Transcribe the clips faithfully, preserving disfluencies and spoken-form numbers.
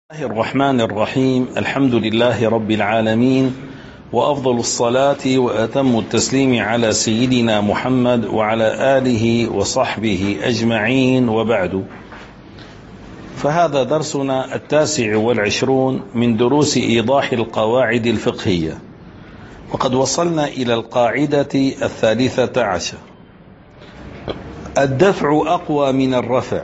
الله الرحمن الرحيم. الحمد لله رب العالمين، وأفضل الصلاة وأتم التسليم على سيدنا محمد وعلى آله وصحبه أجمعين، وبعد، فهذا درسنا التاسع والعشرون من دروس إيضاح القواعد الفقهية، وقد وصلنا إلى القاعدة الثالثة عشر: الدفع أقوى من الرفع.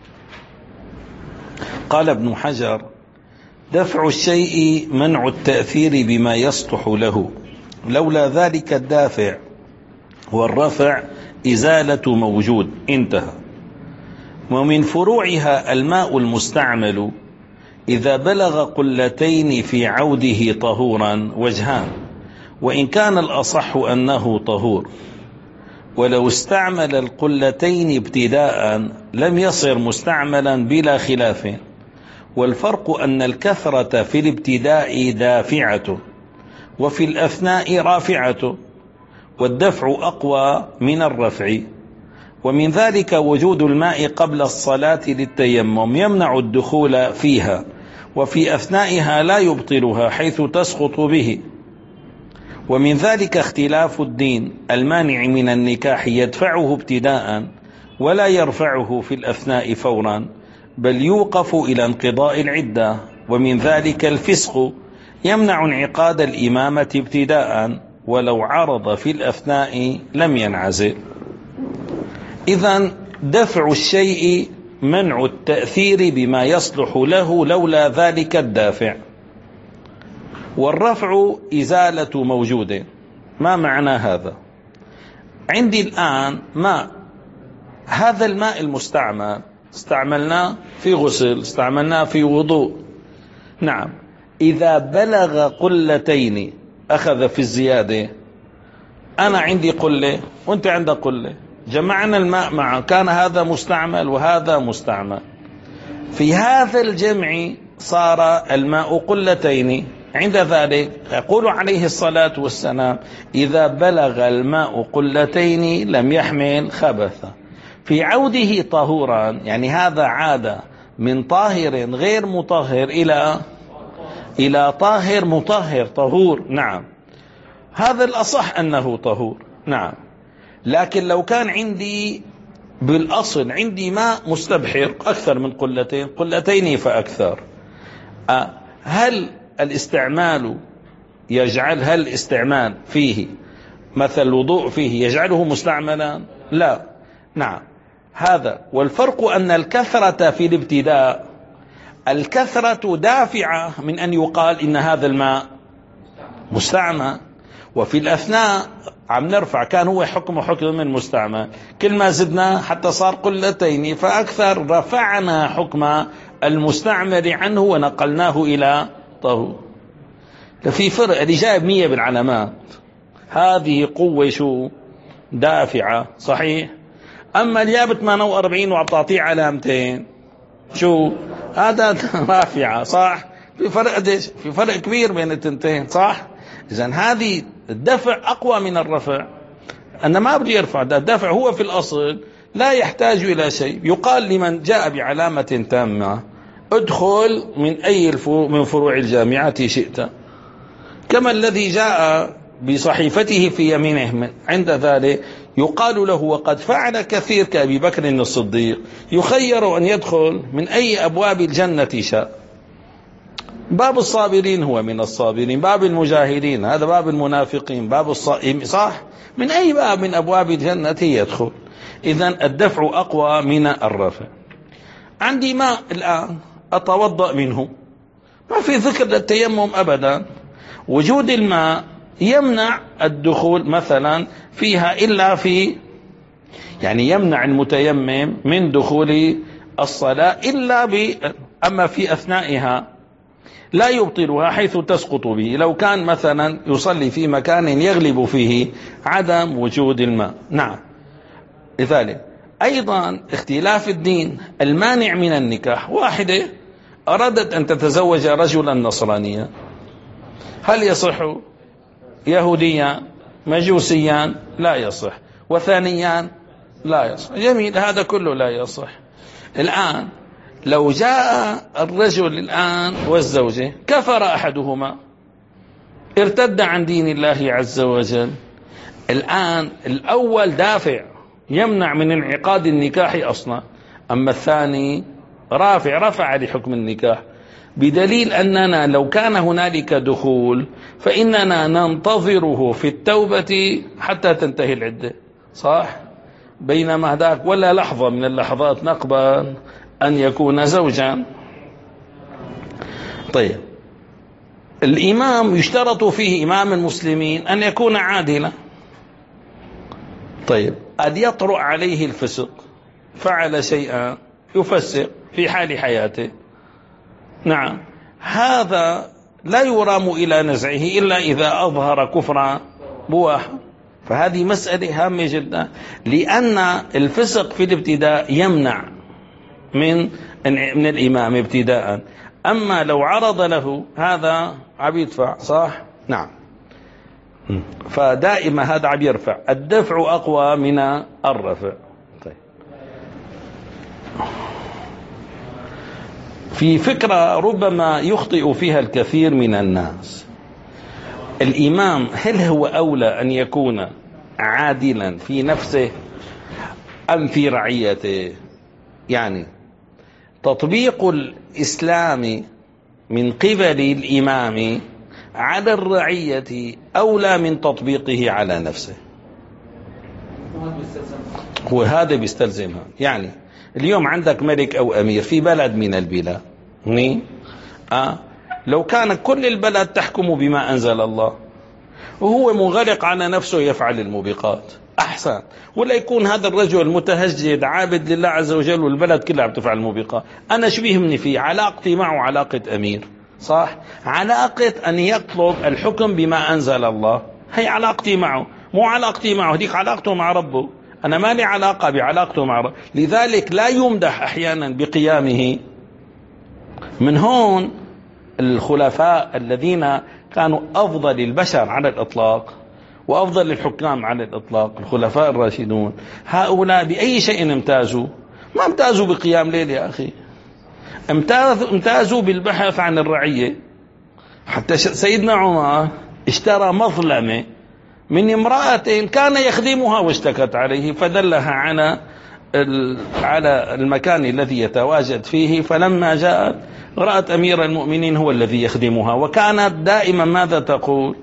قال ابن حجر: دفع الشيء منع التأثير بما يصلح له، لولا ذلك الدافع، والرفع إزالة موجود. انتهى. ومن فروعها الماء المستعمل إذا بلغ قلتين في عوده طهورا وجهان، وإن كان الأصح أنه طهور، ولو استعمل القلتين ابتداء لم يصر مستعملا بلا خلاف، والفرق أن الكثرة في الابتداء دافعة، وفي الأثناء رافعة، والدفع أقوى من الرفع. ومن ذلك وجود الماء قبل الصلاة للتيمم يمنع الدخول فيها، وفي أثنائها لا يبطلها حيث تسقط به. ومن ذلك اختلاف الدين المانع من النكاح يدفعه ابتداء ولا يرفعه في الأثناء فورا، بل يوقف إلى انقضاء العدة. ومن ذلك الفسق يمنع انعقاد الإمامة ابتداء، ولو عرض في الأثناء لم ينعزل. إذن دفع الشيء منع التأثير بما يصلح له لولا ذلك الدافع، والرفع إزالة موجود. ما معنى هذا؟ عندي الآن ماء، هذا الماء المستعمل استعملناه في غسل، استعملناه في وضوء، نعم، إذا بلغ قلتين أخذ في الزيادة. أنا عندي قلة وأنت عندك قلة، جمعنا الماء معا، كان هذا مستعمل وهذا مستعمل. في هذا الجمع صار الماء قلتين. عند ذلك يقول عليه الصلاة والسلام: إذا بلغ الماء قلتين لم يحمل خبثا. في عوده طهورا، يعني هذا عاد من طاهر غير مطهر إلى إلى طاهر مطهر طهور، نعم، هذا الأصح أنه طهور، نعم. لكن لو كان عندي بالأصل عندي ماء مستبحر أكثر من قلتين، قلتين فأكثر، هل الاستعمال يجعل هل الاستعمال فيه مثل الوضوء فيه يجعله مستعملا؟ لا، نعم، هذا. والفرق أن الكثرة في الابتداء، الكثرة دافعة من أن يقال إن هذا الماء مستعمل، وفي الأثناء عم نرفع، كان هو حكم حكم من مستعمل، كل ما زدنا حتى صار قلتين فأكثر رفعنا حكم المستعمل عنه ونقلناه إلى طهور. ففي فرق. اللي جايب مية بالعلامات هذه قوة شو دافعة، صحيح. أما اللي جاب ثمانية وأربعين وعم تعطيه علامتين شو هذا رافعة، صح. في فرق قديش؟ في فرق كبير بين التنتين، صح. إذن هذه الدفع أقوى من الرفع. أنا ما بدي يرفع، الدفع هو في الأصل لا يحتاج إلى شيء. يقال لمن جاء بعلامة تامة: ادخل من أي من فروع الجامعة شئت، كما الذي جاء بصحيفته في يمينه. عند ذلك يقال له: وقد فعل كثير كأبي بكر الصديق، يخير أن يدخل من أي أبواب الجنة شاء. باب الصابرين هو من الصابرين، باب المجاهدين هذا باب المنافقين، باب الصائم، صح، من أي باب من أبواب الجنة يدخل. إذن الدفع أقوى من الرفع. عندي ماء الآن أتوضأ منه، ما في ذكر للتيمم أبدا. وجود الماء يمنع الدخول مثلا فيها إلا في، يعني يمنع المتيمم من دخول الصلاة إلا ب، أما في أثنائها لا يبطلها حيث تسقط به، لو كان مثلا يصلي في مكان يغلب فيه عدم وجود الماء، نعم. لذلك أيضا اختلاف الدين المانع من النكاح. واحدة أرادت أن تتزوج رجلا نصرانيا، هل يصح؟ يهوديا مجوسيا لا يصح، وثانيا لا يصح، جميل، هذا كله لا يصح. الآن لو جاء الرجل الآن والزوجة كفر أحدهما، ارتد عن دين الله عز وجل، الآن الأول دافع يمنع من انعقاد النكاح أصلا، أما الثاني رافع رفع لحكم النكاح، بدليل أننا لو كان هنالك دخول فإننا ننتظره في التوبة حتى تنتهي العدة، صح؟ بينما ذاك ولا لحظة من اللحظات نقبل أن يكون زوجا. طيب، الإمام يشترط فيه إمام المسلمين أن يكون عادلا. طيب، قد يطرأ عليه الفسق، فعل شيئا يفسق في حال حياته، نعم، هذا لا يرام إلى نزعه إلا إذا أظهر كفرا بواحا. فهذه مسألة هامة جدا، لأن الفسق في الابتداء يمنع من من الإمام ابتداء، أما لو عرض له هذا عم يدفع، صح؟ نعم، فدائما هذا عم يرفع، الدفع أقوى من الرفع. طيب، في فكرة ربما يخطئ فيها الكثير من الناس، الإمام هل هو أولى أن يكون عادلا في نفسه أم في رعيته؟ يعني تطبيق الإسلام من قبل الإمام على الرعية أولى من تطبيقه على نفسه، وهذا بيستلزمها. يعني اليوم عندك ملك أو أمير في بلد من البلاد، آه لو كان كل البلد تحكم بما أنزل الله وهو منغلق على نفسه يفعل الموبقات أحسن، ولا يكون هذا الرجل متهجد عابد لله عز وجل والبلد كلها عم تفعل الموبقات. أنا شو بيهمني فيه؟ علاقتي معه علاقة أمير، صح؟ علاقة أن يطلب الحكم بما أنزل الله، هي علاقتي معه، مو علاقتي معه ديك علاقته مع ربه، أنا ما لي علاقة بعلاقته مع ربه. لذلك لا يمدح أحيانا بقيامه. من هون الخلفاء الذين كانوا أفضل البشر على الإطلاق وأفضل الحكام على الإطلاق، الخلفاء الراشدون، هؤلاء بأي شيء امتازوا؟ ما امتازوا بقيام ليل يا أخي، امتازوا بالبحث عن الرعية. حتى سيدنا عمر اشترى مظلمة من امرأة كان يخدمها واشتكت عليه، فدلها على على المكان الذي يتواجد فيه، فلما جاءت رأت أمير المؤمنين هو الذي يخدمها، وكانت دائما ماذا تقول؟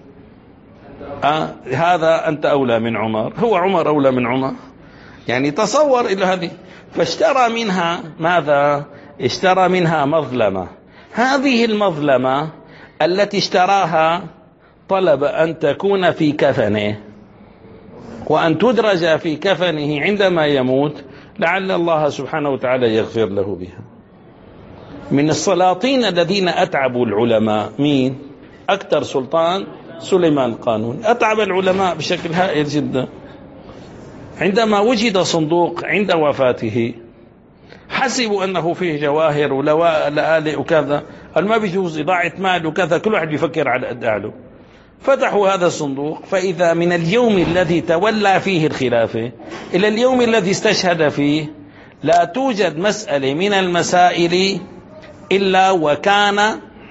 آه هذا أنت أولى من عمر، هو عمر أولى من عمر. يعني تصور إلى هذه، فاشترى منها ماذا؟ اشترى منها مظلمة. هذه المظلمة التي اشتراها طلب أن تكون في كفنه وأن تدرج في كفنه عندما يموت، لعل الله سبحانه وتعالى يغفر له بها. من السلاطين الذين أتعبوا العلماء مين؟ أكثر سلطان سليمان القانوني، أتعب العلماء بشكل هائل جدا. عندما وجد صندوق عند وفاته حسبوا أنه فيه جواهر ولآلئ وكذا، قال ما بيجوز إضاعة مال وكذا، كل واحد بيفكر على قد أعله. فتحوا هذا الصندوق، فإذا من اليوم الذي تولى فيه الخلافة إلى اليوم الذي استشهد فيه لا توجد مسألة من المسائل إلا وكان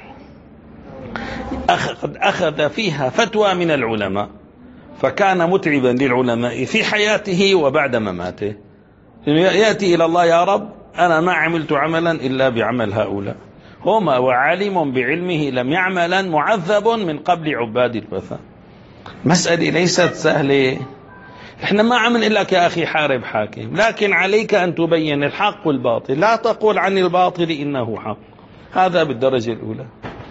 قد أخذ فيها فتوى من العلماء، فكان متعبا للعلماء في حياته وبعد مماته. يأتي إلى الله: يا رب أنا ما عملت عملا إلا بعمل هؤلاء، هما وعالم بعلمه لم يعملا معذب من قبل عباد الوثن. مسألة ليست سهلة. احنا ما عمل إلا يا أخي حارب حاكم، لكن عليك أن تبين الحق والباطل، لا تقول عن الباطل إنه حق. هذا بالدرجة الأولى.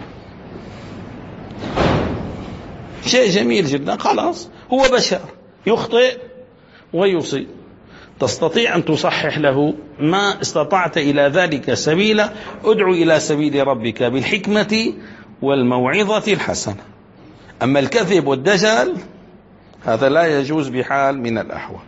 شيء جميل جدا، خلاص هو بشر يخطئ ويصيب، تستطيع أن تصحح له ما استطعت إلى ذلك سبيلا. ادعو إلى سبيل ربك بالحكمة والموعظة الحسنة. أما الكذب والدجل هذا لا يجوز بحال من الأحوال.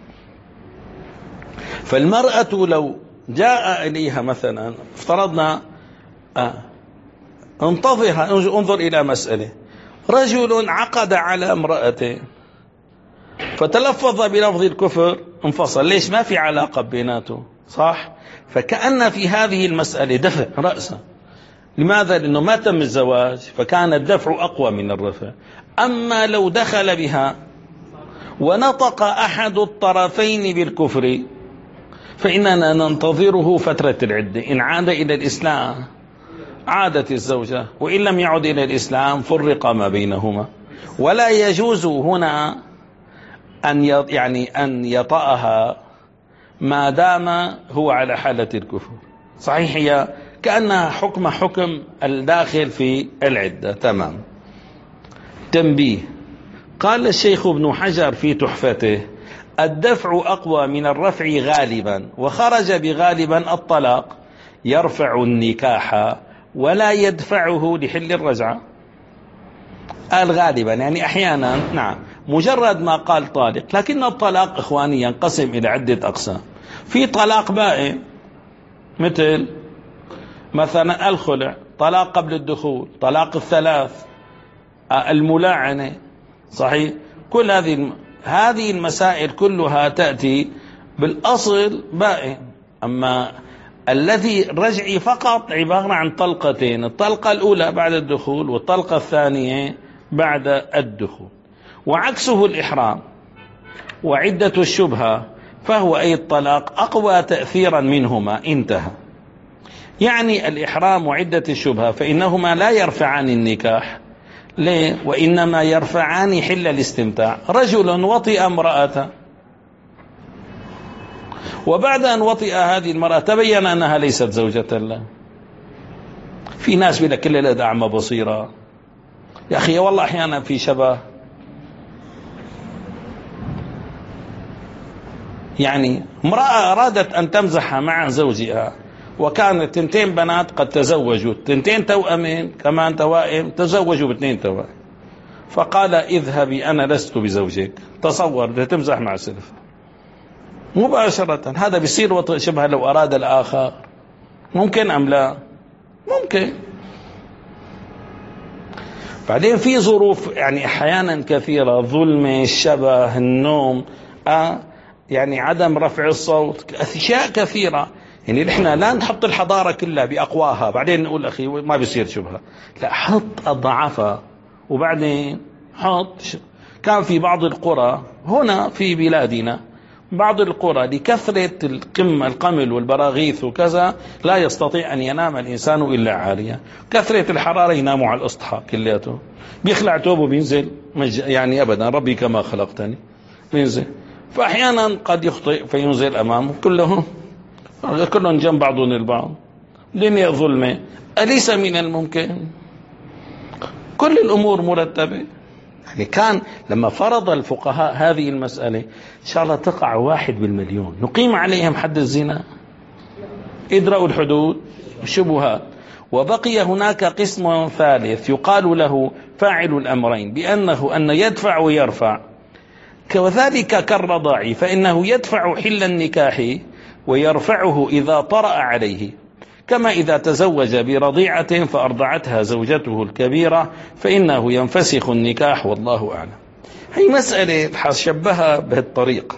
فالمرأة لو جاء إليها مثلا، افترضنا آه انتظرها، انظر إلى مسألة، رجل عقد على امرأته فتلفظ بلفظ الكفر، انفصل، ليش؟ ما في علاقة بيناته، صح؟ فكأن في هذه المسألة دفع رأسا. لماذا؟ لأنه ما تم الزواج، فكان الدفع أقوى من الرفع. أما لو دخل بها ونطق أحد الطرفين بالكفر فإننا ننتظره فترة العدة. إن عاد إلى الإسلام عادت الزوجة، وإن لم يعد إلى الإسلام فرق ما بينهما. ولا يجوز هنا أن يعني أن يطأها ما دام هو على حالة الكفر. صحيح هي كأنها حكم حكم الداخل في العدة. تمام. تنبيه: قال الشيخ ابن حجر في تحفته: الدفع أقوى من الرفع غالبا، وخرج بغالبا الطلاق يرفع النكاح ولا يدفعه لحل الرجعة. قال غالبا يعني أحيانا، نعم، مجرد ما قال طالق. لكن الطلاق إخواني ينقسم إلى عدة أقسام. في طلاق بائن، مثل مثلا الخلع، طلاق قبل الدخول، طلاق الثلاث، الملاعنة. صحيح؟ كل هذه هذه المسائل كلها تأتي بالأصل بائن. أما الذي رجعي فقط عبارة عن طلقتين: الطلقة الأولى بعد الدخول والطلقة الثانية بعد الدخول. وعكسه الإحرام وعدة الشبهة، فهو أي الطلاق أقوى تأثيرا منهما. انتهى. يعني الإحرام وعدة الشبهة فإنهما لا يرفعان النكاح. ليه؟ وإنما يرفعان حل الاستمتاع. رجل وطئ امرأة، وبعد أن وطئ هذه المرأة تبين أنها ليست زوجة له. في ناس بلا كل لدى أعمى بصيرة. يا أخي والله أحيانا في شبه، يعني امرأة أرادت أن تمزح مع زوجها، وكانت تنتين بنات قد تزوجوا، تنتين توأمين كمان توائم تزوجوا باثنين توائم، فقال: اذهبي أنا لست بزوجك. تصور ده تمزح مع سلف مباشرة. هذا بيصير وطئ شبه لو أراد الآخر. ممكن أم لا؟ ممكن. بعدين في ظروف يعني أحيانا كثيرة، ظلمة، الشبه، النوم، آه يعني عدم رفع الصوت، أشياء كثيرة. يعني نحن لا نحط الحضارة كلها بأقواها بعدين نقول أخي ما بيصير شبهة. لا، حط الضعفاء وبعدين حط. كان في بعض القرى هنا في بلادنا، بعض القرى لكثرة القمة القمل والبراغيث وكذا لا يستطيع أن ينام الإنسان إلا عاليا. كثرة الحرارة يناموا على الأسطح كلياته، بيخلع توبه بينزل يعني أبدا ربي كما خلقتني بينزل. فأحيانا قد يخطئ فينزل أمامه، كلهم كلهم جنب بعضهم البعض. دنيا ظلمة. أليس من الممكن كل الأمور مرتبة؟ يعني كان لما فرض الفقهاء هذه المسألة إن شاء الله تقع واحد بالمليون، نقيم عليهم حد الزنا، ادرأوا الحدود الشبهات. وبقي هناك قسم ثالث يقال له فاعل الأمرين، بأنه أن يدفع ويرفع، كذلك كالرضاع، فإنه يدفع حل النكاح ويرفعه إذا طرأ عليه، كما إذا تزوج برضيعة فأرضعتها زوجته الكبيرة فإنه ينفسخ النكاح، والله أعلم. هي مسألة حشبهها بهالطريقة.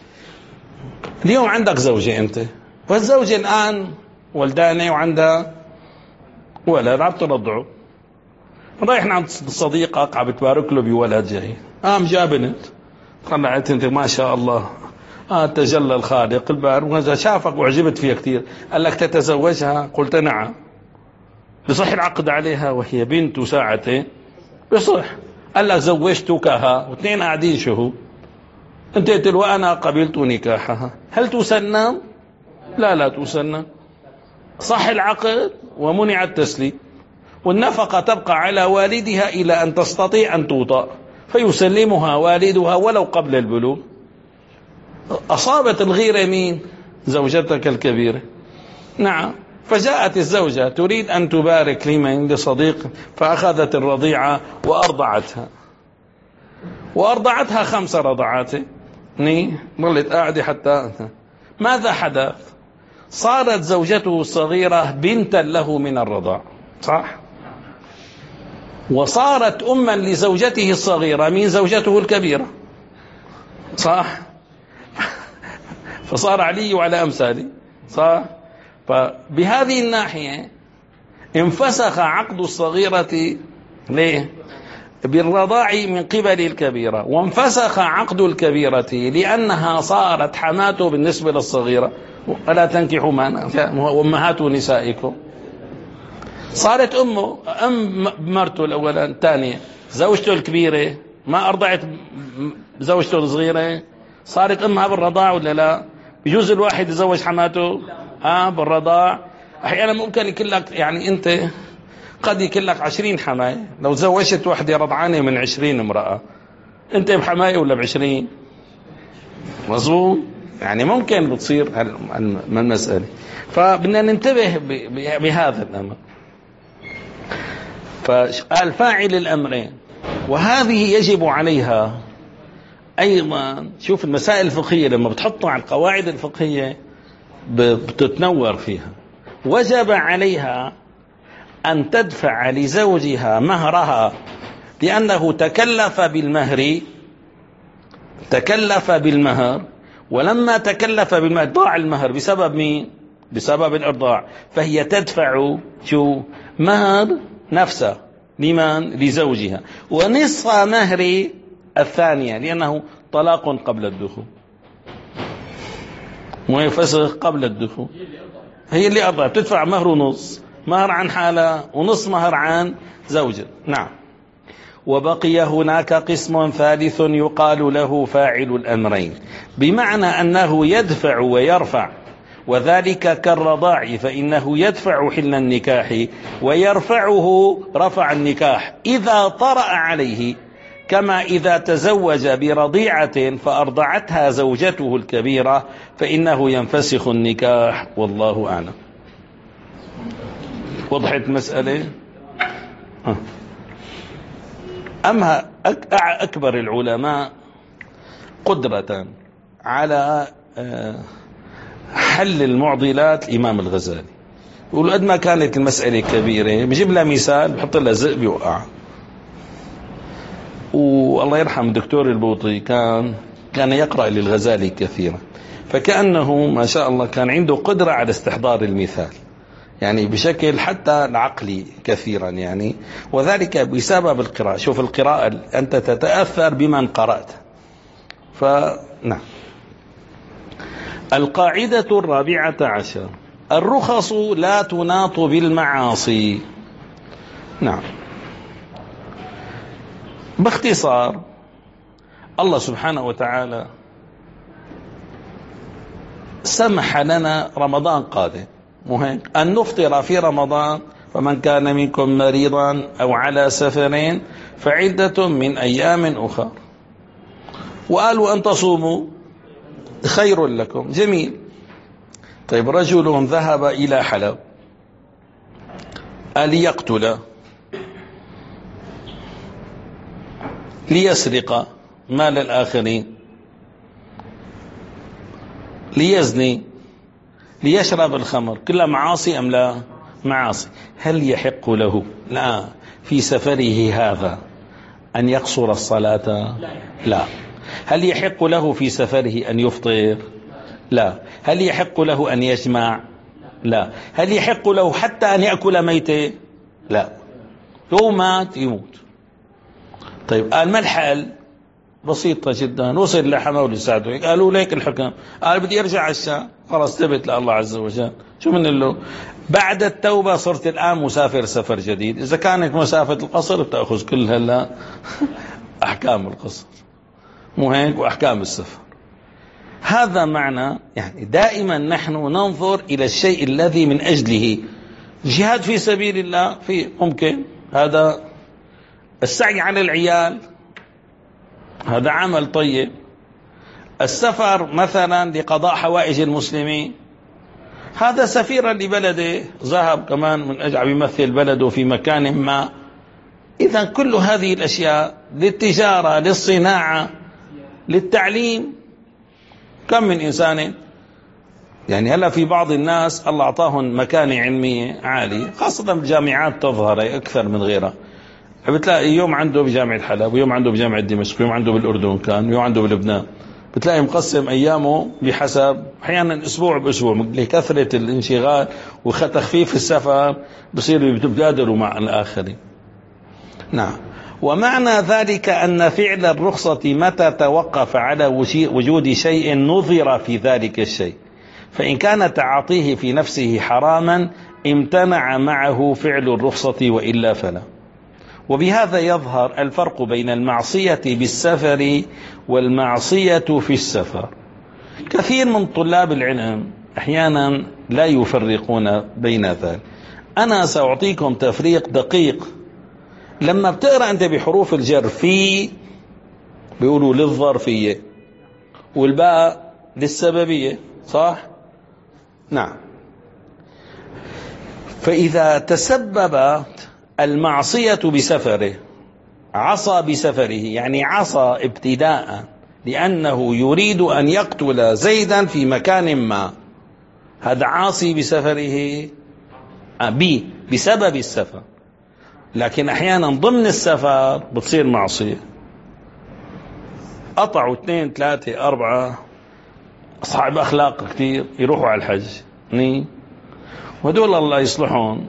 اليوم عندك زوجة أنت، والزوجة الآن ولدانة وعندها ولد عم ترضعه، رايح عند صديقك عم بتبارك له بولد جاي، قام جاب بنت، طلعت أنت ما شاء الله، آه تجلى الخالق البار، وإذا شافك وعجبت فيها كثير قال لك تتزوجها؟ قلت نعم. بصح العقد عليها وهي بنت وساعتين؟ بصح. قال لك زوجتكها، واثنين قاعدين شهود، انت قلت له أنا قبلت نكاحها، هل تسنى؟ لا لا تسنى. صح العقد ومنع التسليم، والنفقة تبقى على والدها إلى أن تستطيع أن توطأ، فيسلمها والدها ولو قبل البلوغ. أصابت الغيرة مين؟ زوجتك الكبيرة. نعم. فجاءت الزوجة تريد أن تبارك لمن؟ لصديق، فأخذت الرضيعة وأرضعتها، وأرضعتها خمس رضعات، ظلت قاعدة حتى ماذا حدث؟ صارت زوجته الصغيرة بنتا له من الرضاع، صح؟ وصارت أما لزوجته الصغيرة من زوجته الكبيرة، صح؟ فصار علي وعلى أمثالي. صح؟ فبهذه الناحية انفسخ عقد الصغيرة ليه؟ بالرضاع من قبل الكبيرة، وانفسخ عقد الكبيرة لأنها صارت حماته بالنسبة للصغيرة. ألا تنكحوا أمهات نسائكم. صارت أمه أم مرته الأولا الثانية، زوجته الكبيرة ما أرضعت زوجته الصغيرة، صارت أمها بالرضاع ولا لا؟ بيجوز الواحد يزوج حماته آه بالرضاع. أحيانا ممكن يكون لك، يعني أنت قد يكون لك عشرين حماية، لو زوجت واحدة رضعانة من عشرين امرأة، أنت بحماية ولا بعشرين؟ مظبوط؟ يعني ممكن بتصير المسألة. فبدنا ننتبه بهذا الأمر. فقال فاعل الأمرين، وهذه يجب عليها أيضا. شوف المسائل الفقهية لما بتحطها على القواعد الفقهية بتتنور فيها. وجب عليها أن تدفع لزوجها مهرها لأنه تكلف بالمهر تكلف بالمهر ولما تكلف بالمهر ضاع المهر بسبب مين؟ بسبب الإرضاع. فهي تدفع شو؟ مهر نفسه لمن؟ لزوجها، ونصف مهر الثانية لأنه طلاق قبل الدخول، مو فسخ قبل الدخول. هي اللي أرضعت بتدفع مهر ونص، مهر عن حالة ونص مهر عن زوجة. نعم. وبقي هناك قسم ثالث يقال له فاعل الأمرين، بمعنى أنه يدفع ويرفع، وذلك كالرضاع، فإنه يدفع حل النكاح ويرفعه رفع النكاح إذا طرأ عليه، كما إذا تزوج برضيعة فأرضعتها زوجته الكبيرة فإنه ينفسخ النكاح. والله أعلم. وضحت مسألة؟ أما أكبر العلماء قدرة على حل المعضلات الإمام الغزالي، يقول قد ما كانت المسألة كبيرة بجيب لها مثال بحط لها زئ بيوقع. والله يرحم الدكتور البوطي كان كان يقرأ للغزالي كثيرا، فكأنه ما شاء الله كان عنده قدرة على استحضار المثال، يعني بشكل حتى العقلي كثيرا يعني، وذلك بسبب القراءة. شوف القراءة أنت تتأثر بمن قرأت. فنعم. القاعدة الرابعة عشر: الرخص لا تناط بالمعاصي. نعم. باختصار، الله سبحانه وتعالى سمح لنا رمضان قادم مهم أن نفطر في رمضان، فمن كان منكم مريضا أو على سفر فعدة من أيام أخرى. وقالوا أن تصوموا خير لكم. جميل. طيب، رجل ذهب إلى حلب ليقتل، ليسرق مال الآخرين، ليزني، ليشرب الخمر، كلها معاصي أم لا؟ معاصي. هل يحق له لا في سفره هذا أن يقصر الصلاة؟ لا. هل يحق له في سفره أن يفطر؟ لا. هل يحق له أن يجمع؟ لا. هل يحق له حتى أن يأكل ميتة؟ لا. لو مات يموت. طيب، قال ما الحل؟ بسيطة جدا. وصل لحمه ولساعده، قالوا ليك الحكم، قال بدي ارجع على الشام. خلاص ثبت لله عز وجل. شو من له؟ بعد التوبة صرت الآن مسافر سفر جديد. إذا كانت مسافة القصر بتأخذ كل هلا أحكام القصر، مو هيك؟ وأحكام السفر. هذا معنى يعني دائما نحن ننظر إلى الشيء الذي من أجله جهاد في سبيل الله، في ممكن هذا السعي على العيال، هذا عمل طيب. السفر مثلا لقضاء حوائج المسلمين، هذا سفيرا لبلده ذهب كمان من أجل يمثل بلده في مكان ما. إذا كل هذه الأشياء للتجارة، للصناعة، للتعليم. كم من إنسان يعني هلا في بعض الناس الله أعطاهم مكانة علمية عالية، خاصة بالجامعات تظهر أكثر من غيرها. بتلاقي يوم عنده بجامعة حلب، ويوم عنده بجامعة دمشق، ويوم عنده بالأردن، كان يوم عنده بلبنان. بتلاقي مقسم أيامه بحسب، أحيانا أسبوع بأسبوع لكثرة الانشغال وتخفيف السفر بصير يتبادلوا مع الآخرين. نعم. ومعنى ذلك أن فعل الرخصة متى توقف على وجود شيء نظر في ذلك الشيء، فإن كان تعاطيه في نفسه حراما امتنع معه فعل الرخصة وإلا فلا. وبهذا يظهر الفرق بين المعصية بالسفر والمعصية في السفر. كثير من طلاب العلم أحيانا لا يفرقون بين ذلك. أنا سأعطيكم تفريق دقيق. لما بتقرأ أنت بحروف الجر في بيقولوا للظرفية والباء للسببية، صح؟ نعم. فإذا تسببت المعصية بسفره، عصى بسفره، يعني عصى ابتداء لأنه يريد أن يقتل زيدا في مكان ما، هذا عاصي بسفره بي بسبب السفر. لكن أحيانا ضمن السفر بتصير معصية. قطعوا اثنين ثلاثة أربعة أصحاب أخلاق كتير يروحوا على الحج ني، ودول الله يصلحون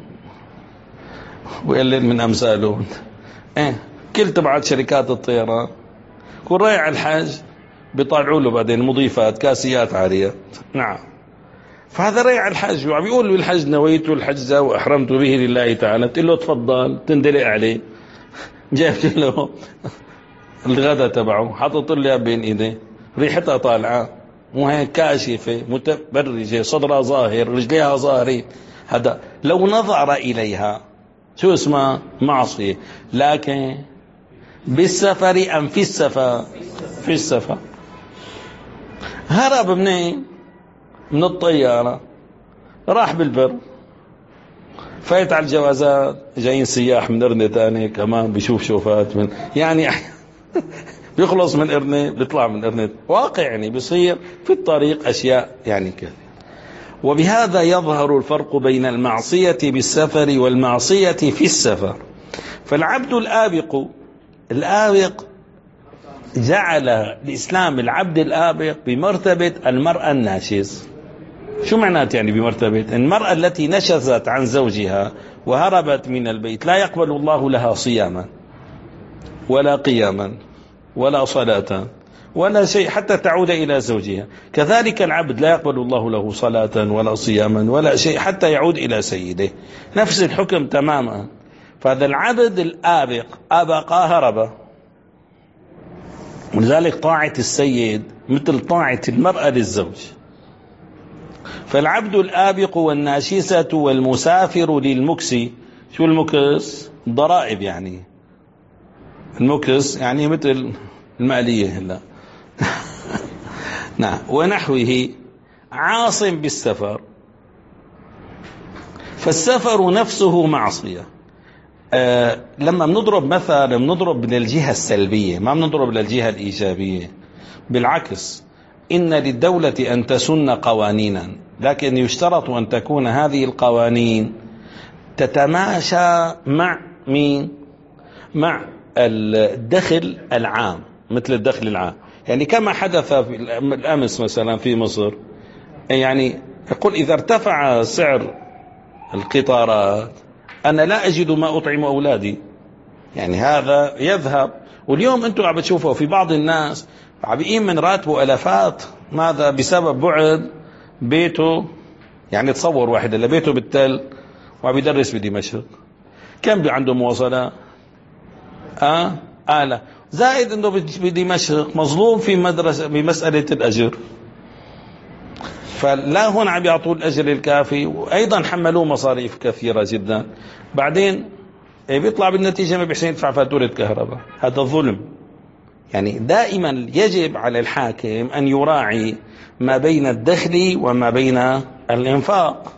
ويقلل من أمثالهم. إيه كل تبعت شركات الطيران كل رايح على الحج بيطلعوا له بعدين مضيفات كاسيات عارية. نعم. فهذا رايح على الحج وعم يقول له الحج نويت الحج وأحرمت به لله تعالى، تقول له تفضل تندلق عليه، جابت له الغداء تبعه حاطط له بين ايديه، ريحتها طالعة مو هيك كاشفة متبرجة، صدرها ظاهر رجليها ظاهرين، هذا لو نظر إليها شو اسمها؟ معصية. لكن بالسفر أم في السفر؟ في السفر. هرب منين؟ من الطيارة، راح بالبر، فايت على الجوازات، جايين سياح من أرنة تاني كمان بيشوف شوفات من يعني بيخلص من أرنة بيطلع من أرنة، واقع يعني بيصير في الطريق أشياء يعني كذا. وبهذا يظهر الفرق بين المعصية بالسفر والمعصية في السفر. فالعبد الآبق الآبق جعل الإسلام العبد الآبق بمرتبة المرأة الناشز. شو معنات يعني بمرتبة؟ المرأة التي نشزت عن زوجها وهربت من البيت لا يقبل الله لها صياما ولا قياما ولا صلاة ولا شيء حتى تعود إلى زوجها. كذلك العبد لا يقبل الله له صلاة ولا صياما ولا شيء حتى يعود إلى سيده، نفس الحكم تماما. فهذا العبد الآبق أبق هرب، ولذلك طاعة السيد مثل طاعة المرأة للزوج. فالعبد الآبق والناشسة والمسافر للمكس. شو المكس؟ ضرائب يعني، المكس يعني مثل المالية هلا نعم. ونحوه عاصم بالسفر. فالسفر نفسه معصية. آه لما بنضرب مثلا بنضرب للجهة السلبية، ما بنضرب للجهة الإيجابية. بالعكس، إن للدولة أن تسن قوانينا، لكن يشترط أن تكون هذه القوانين تتماشى مع مين؟ مع الدخل العام، مثل الدخل العام. يعني كما حدث في الأمس مثلا في مصر، يعني يقول إذا ارتفع سعر القطارات أنا لا أجد ما أطعم أولادي، يعني هذا يذهب. واليوم أنتم عم بتشوفوا في بعض الناس عم يقيم من راتبه ألفات، ماذا؟ بسبب بعد بيته. يعني تصور واحد اللي بيته بالتل وعم يدرس بدمشق، كم عنده مواصلات؟ آه آلة، زائد انه بدمشق مظلوم في مدرسة بمسألة الأجر، فلا هون عم يعطوا الأجر الكافي، وأيضا حملوه مصاريف كثيرة جدا. بعدين بيطلع بالنتيجة ما بيحسن يدفع فاتورة كهرباء. هذا ظلم. يعني دائما يجب على الحاكم أن يراعي ما بين الدخل وما بين الإنفاق.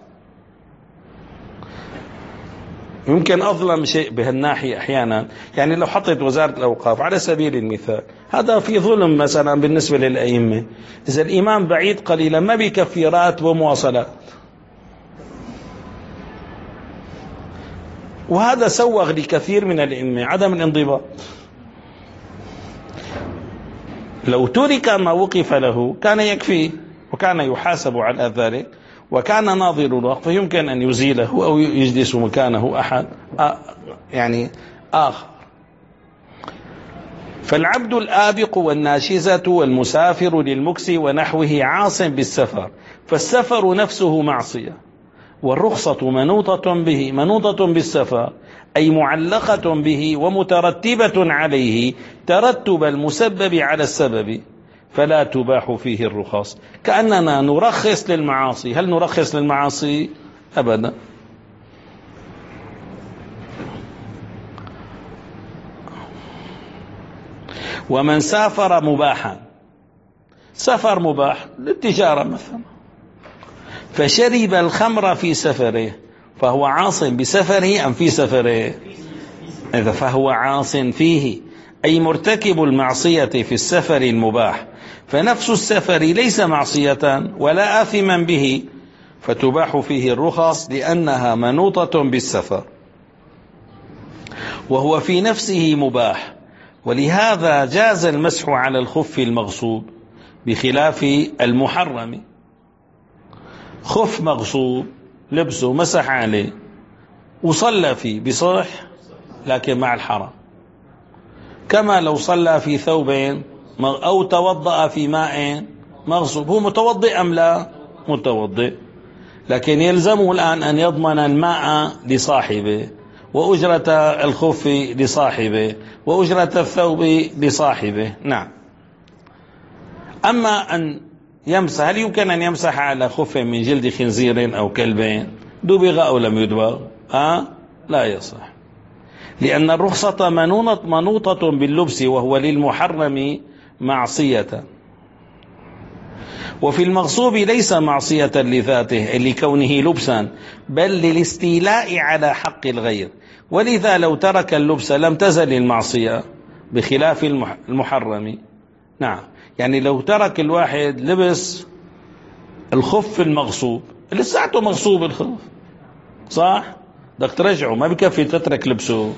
يمكن أظلم شيء بهالناحية أحيانا، يعني لو حطت وزارة الأوقاف على سبيل المثال، هذا في ظلم مثلا بالنسبة للأئمة. إذا الإمام بعيد قليلا ما بيكفي راتب ومواصلات، وهذا سوغ لكثير من الأئمة عدم الانضباط. لو ترك ما وقف له كان يكفيه وكان يحاسب على ذلك، وكان ناظر الوقف يمكن أن يزيله أو يجلس مكانه أحد يعني آخر. فالعبد الآبق والناشزة والمسافر للمكس ونحوه عاص بالسفر، فالسفر نفسه معصية، والرخصة منوطة به منوطة بالسفر، أي معلقة به ومترتبة عليه ترتب المسبب على السبب، فلا تباح فيه الرخص. كأننا نرخص للمعاصي. هل نرخص للمعاصي؟ أبدا. ومن سافر مباحا، سفر مباح للتجارة مثلا، فشرب الخمر في سفره، فهو عاص بسفره أم في سفره؟ إذا فهو عاص فيه، أي مرتكب المعصية في السفر المباح، فنفس السفر ليس معصية ولا آثما به، فتباح فيه الرخص لأنها منوطة بالسفر، وهو في نفسه مباح. ولهذا جاز المسح على الخف المغصوب بخلاف المحرم. خف مغصوب لبسه مسح عليه وصلى فيه بصح، لكن مع الحرام، كما لو صلى في ثوب أو توضأ في ماء مغصوب. هو متوضئ أم لا؟ متوضئ، لكن يلزمه الآن أن يضمن الماء لصاحبه، وأجرة الخف لصاحبه، وأجرة الثوب لصاحبه. نعم. أما أن يمسح، هل يمكن أن يمسح على خف من جلد خنزير أو كلب؟ دبغ أو لم يدبغ؟ أه؟ لا يصح، لأن الرخصة منوطة باللبس، وهو للمحرم معصية. وفي المغصوب ليس معصية لذاته لكونه لبسا، بل للاستيلاء على حق الغير، ولذا لو ترك اللبس لم تزل المعصية بخلاف المحرم. نعم. يعني لو ترك الواحد لبس الخف المغصوب، لساعته مغصوب الخف، صح؟ بدك ترجعه، ما بكفي تترك لبسه.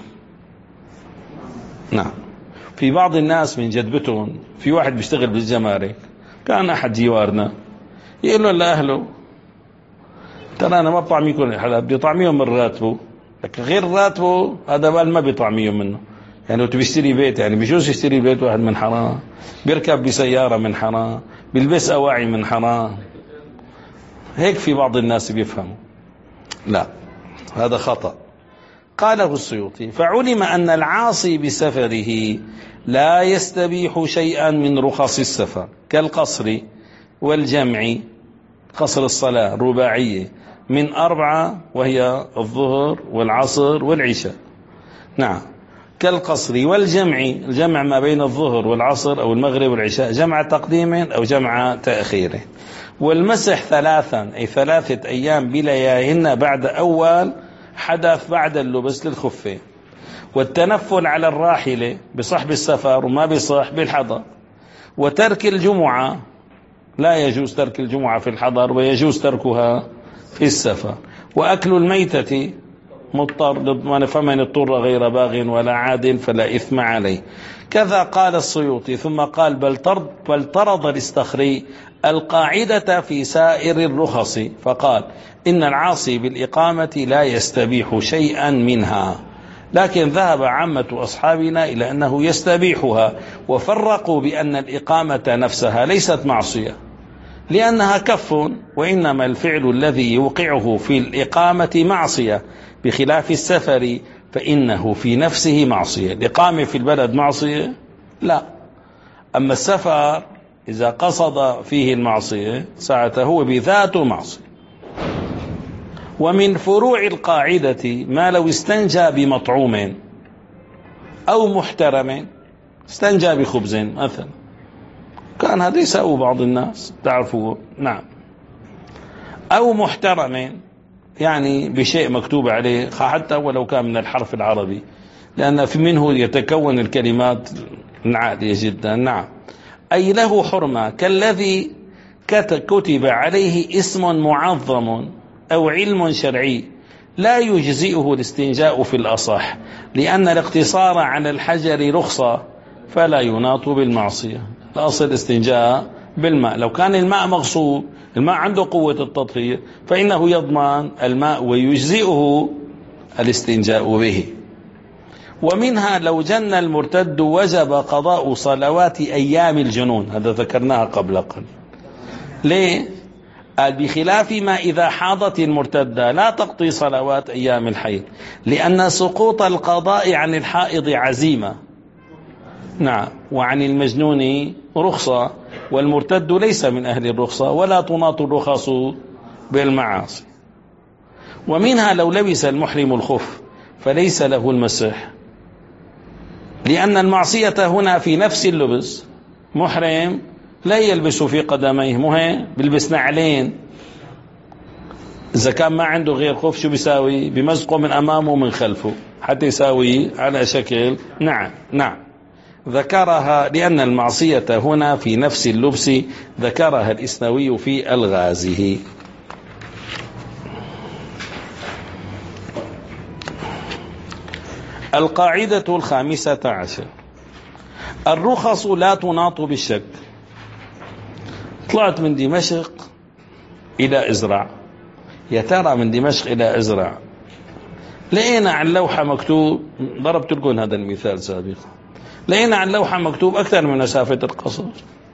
نعم. في بعض الناس من جدبتهم، في واحد بيشتغل بالجمارك، كان أحد جوارنا يقول له لأهله ترى أنا ما بطعميكم الحلال، بدي طعميهم من راتبه، لكن غير راتبه هذا بال ما بيطعميهم منه. يعني لو بيشتري بيت، يعني بيجوز يشتري بيت واحد من حرام، بيركب بسيارة من حرام، بيلبس أواعي من حرام. هيك في بعض الناس بيفهموا. لا، هذا خطأ. قاله السيوطي: فعلم أن العاصي بسفره لا يستبيح شيئا من رخص السفر، كالقصر والجمع، قصر الصلاة رباعية من أربعة وهي الظهر والعصر والعشاء. نعم. كالقصر والجمع، الجمع ما بين الظهر والعصر أو المغرب والعشاء، جمع تقديم أو جمع تأخير. والمسح ثلاثا، أي ثلاثة أيام بلياليهن بعد أول حدث بعد اللبس للخفين. والتنفل على الراحلة بصح بالسفر وما بصح بالحضر. وترك الجمعة، لا يجوز ترك الجمعة في الحضر، ويجوز تركها في السفر. وأكل الميتة مضطر، فمن اضطر غير باغ ولا عاد فلا إثم عليه. كذا قال السيوطي. ثم قال: بل طرد بل طرد الاستخري القاعدة في سائر الرخص، فقال: إن العاصي بالإقامة لا يستبيح شيئا منها، لكن ذهب عامة أصحابنا إلى أنه يستبيحها، وفرقوا بأن الإقامة نفسها ليست معصية لأنها كف، وإنما الفعل الذي يوقعه في الإقامة معصية، بخلاف السفر فإنه في نفسه معصية. الإقامة في البلد معصية؟ لا. أما السفر إذا قصد فيه المعصية ساعته هو بذاته معصية. ومن فروع القاعدة ما لو استنجى بمطعوم أو محترم، استنجى بخبز مثلا، كان هذا يساوي بعض الناس تعرفوا. نعم. أو محترم، يعني بشيء مكتوب عليه حتى ولو كان من الحرف العربي، لأن في منه يتكون الكلمات عالية جدا. نعم. أي له حرمة، كالذي كتب عليه اسم معظم أو علم شرعي لا يجزئه الاستنجاء في الأصح، لأن الاقتصار على الحجر رخصة فلا يناط بالمعصية. الأصل استنجاء بالماء. لو كان الماء مغصوب، الماء عنده قوة التطهير، فإنه يضمن الماء ويجزئه الاستنجاء به. ومنها لو جن المرتد وجب قضاء صلوات أيام الجنون، هذا ذكرناها قبل قليل. ليه؟ قال بخلاف ما إذا حاضت المرتدة لا تقضي صلوات أيام الحيض، لأن سقوط القضاء عن الحائض عزيمة، نعم، وعن المجنون رخصة، والمرتد ليس من أهل الرخصة، ولا تناط الرخص بالمعاصي. ومنها لو لبس المحرم الخف فليس له المسح، لأن المعصية هنا في نفس اللبس. محرم لا يلبس في قدميه، مهم بلبس نعلين. إذا كان ما عنده غير خف شو بيساوي؟ بمزقه من أمامه ومن خلفه حتى يساوي على شكل نعم. نعم ذكرها لأن المعصية هنا في نفس اللبس، ذكرها الإسنوي في ألغازه. القاعدة الخامسة عشر: الرخص لا تناط بالشك. طلعت من دمشق إلى إزرع، يا ترى من دمشق إلى إزرع لقينا على اللوحة مكتوب، ضربت لكم هذا المثال سابقا، لقينا على اللوحة مكتوب أكثر من مسافة القصر،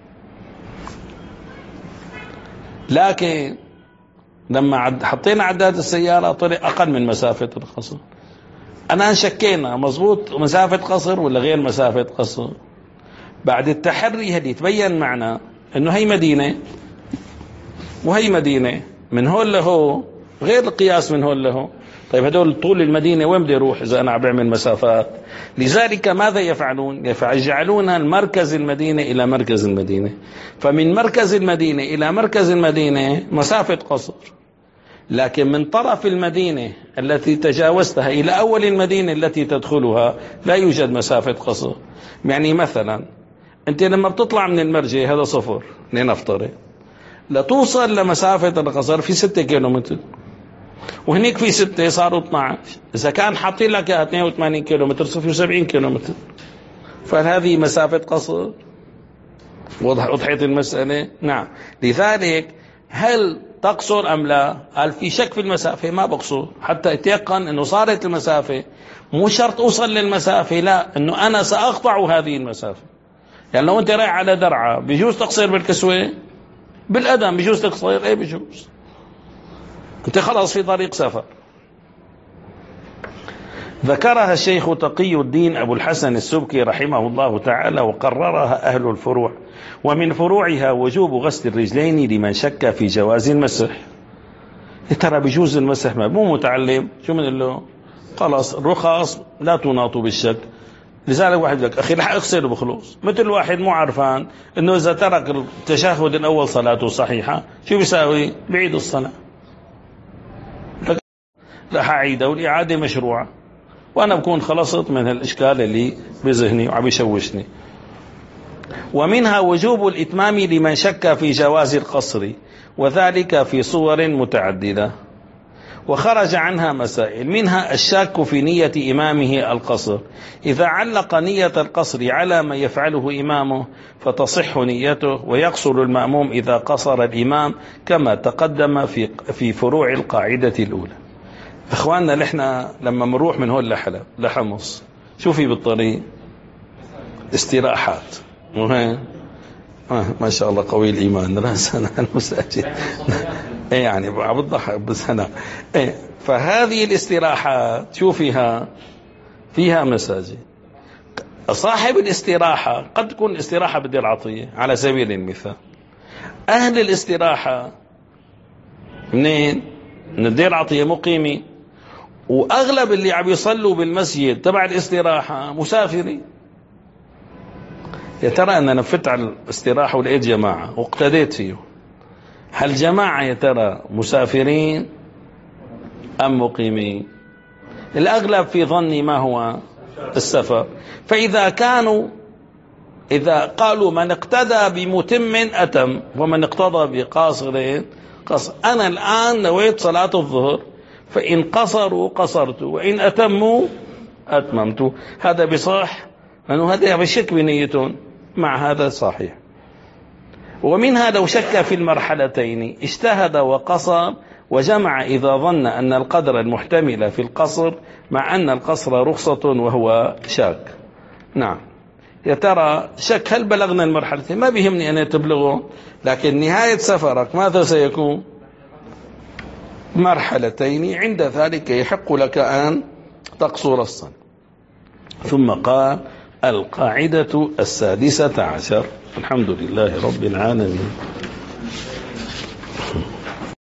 لكن لما حطينا عداد السيارة طلع أقل من مسافة القصر. أنا شكينا مضبوط مسافة قصر ولا غير مسافة قصر. بعد التحري هدي تبين معنا إنه هي مدينة وهي مدينة، من هون له غير القياس من هون له. طيب هدول طول المدينة وين بدي أروح إذا أنا بعمل مسافات؟ لذلك ماذا يفعلون؟ يجعلون المركز المدينة إلى مركز المدينة، فمن مركز المدينة إلى مركز المدينة مسافة قصر، لكن من طرف المدينة التي تجاوزتها إلى أول المدينة التي تدخلها لا يوجد مسافة قصر. يعني مثلا أنت لما بتطلع من المرجع هذا صفر لنفترض، لتوصل لمسافة القصر في ستة كيلومتر، وهنيك في ستة صاروا اثني عشر، إذا كان حاطين لك اثنين وثمانين كيلومتر صفر وسبعين كيلومتر، فهذه مسافة قصر. وضحت المسألة؟ نعم. لذلك هل تقصر أم لا؟ قال في شك في المسافة، ما بقصر حتى اتيقن أنه صارت المسافة. مو شرط أوصل للمسافة، لا، أنه أنا سأقطع هذه المسافة. يعني لو أنت رايح على درعا بيجوز تقصر بالكسوة؟ بالقدم بيجوز تقصر؟ ايه بيجوز، أنت خلاص في طريق سفر. ذكرها الشيخ تقي الدين أبو الحسن السبكي رحمه الله تعالى، وقررها أهل الفروع، ومن فروعها وجوب غسل الرجلين لمن شك في جواز المسح. ترى بيجوز المسح، ما مو متعلم شو من له خلاص الرخص لا تناط بالشك. لذلك واحد لك أخي رح أغسل بخلص، مثل واحد مو عرفان إنه إذا ترك التشهد الأول صلاته صحيحة، شو بيساوي؟ بعيد الصلاة. رح أعيده والإعادة مشروعة، وأنا بكون خلصت من الإشكال اللي بذهني وعم يشوشني. ومنها وجوب الإتمام لمن شك في جواز القصر، وذلك في صور متعددة، وخرج عنها مسائل، منها الشاك في نية إمامه القصر. إذا علق نية القصر على ما يفعله إمامه فتصح نيته، ويقصر المأموم إذا قصر الإمام، كما تقدم في في فروع القاعدة الأولى. إخواننا نحن لما نروح من هون لحلب لحمص شو في بالطريق؟ استراحات، مهم. آه ما شاء الله قوي الإيمان رأسنا المساجد. إيه يعني عم بضحك بس أنا إيه. فهذه الاستراحات شو فيها؟ فيها مساجد. صاحب الاستراحة قد تكون استراحة بدير عطية على سبيل المثال، أهل الاستراحة منين؟ من الدير عطية مقيمين، وأغلب اللي عم يصلوا بالمسجد تبع الاستراحة مسافرين. يا ترى أنا نفت على الاستراحة ولقيت جماعة واقتديت فيه، هل جماعة يا ترى مسافرين أم مقيمين؟ الأغلب في ظني ما هو السفر. فإذا كانوا إذا قالوا من اقتدى بمتم أتم ومن اقتضى بقاصر قصر، أنا الآن نويت صلاة الظهر، فإن قصروا قصرت وإن أتموا أتممت. هذا بصح لأنه هذا بشك بنيتون مع هذا صحيح. ومنها لو شك في المرحلتين اجتهد وقصر وجمع إذا ظن أن القدر المحتمل في القصر مع أن القصر رخصة وهو شاك. نعم، يا ترى شك هل بلغنا المرحلتين؟ ما بيهمني أن تبلغوا، لكن نهاية سفرك ماذا سيكون؟ مرحلتين، عند ذلك يحق لك أن تقصر الصلاة. ثم قال القاعدة السادسة عشر. الحمد لله رب العالمين.